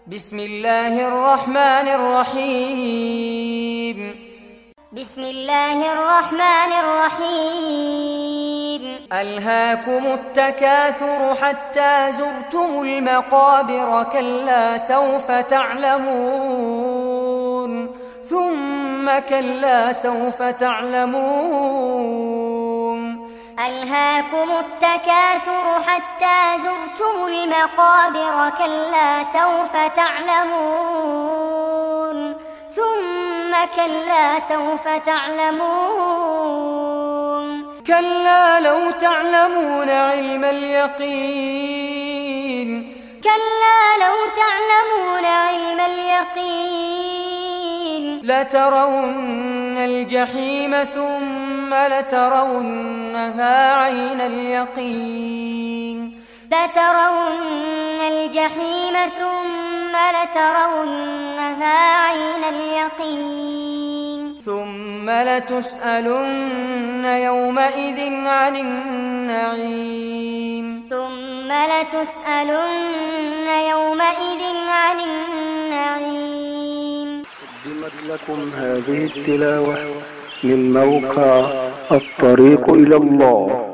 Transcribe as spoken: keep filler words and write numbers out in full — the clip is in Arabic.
بسم الله الرحمن الرحيم بسم الله الرحمن الرحيم ألهاكم التكاثر حتى زرتم المقابر كلا سوف تعلمون ثم كلا سوف تعلمون ألهاكم التكاثر حتى زرتم المقابر كلا سوف تعلمون ثم كلا سوف تعلمون كلا لو تعلمون علم اليقين كلا لو تعلمون علم اليقين لترون الجحيم ثم لترونها عين اليقين لترون الجحيم ثم لترونها عين اليقين ثم لتسألن يومئذ عن النعيم ثم لتسألن يومئذ عن النعيم. قدمت لكم هذه التلاوة من موقع الطريق إلى الله.